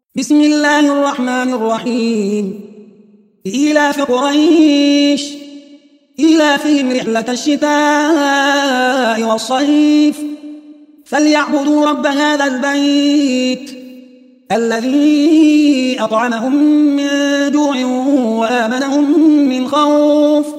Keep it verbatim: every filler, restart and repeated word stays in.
بسم الله الرحمن الرحيم. إيلاف قريش إيلافهم رحلة الشتاء والصيف فليعبدوا رب هذا البيت الذي أطعمهم من جوع وآمنهم من خوف.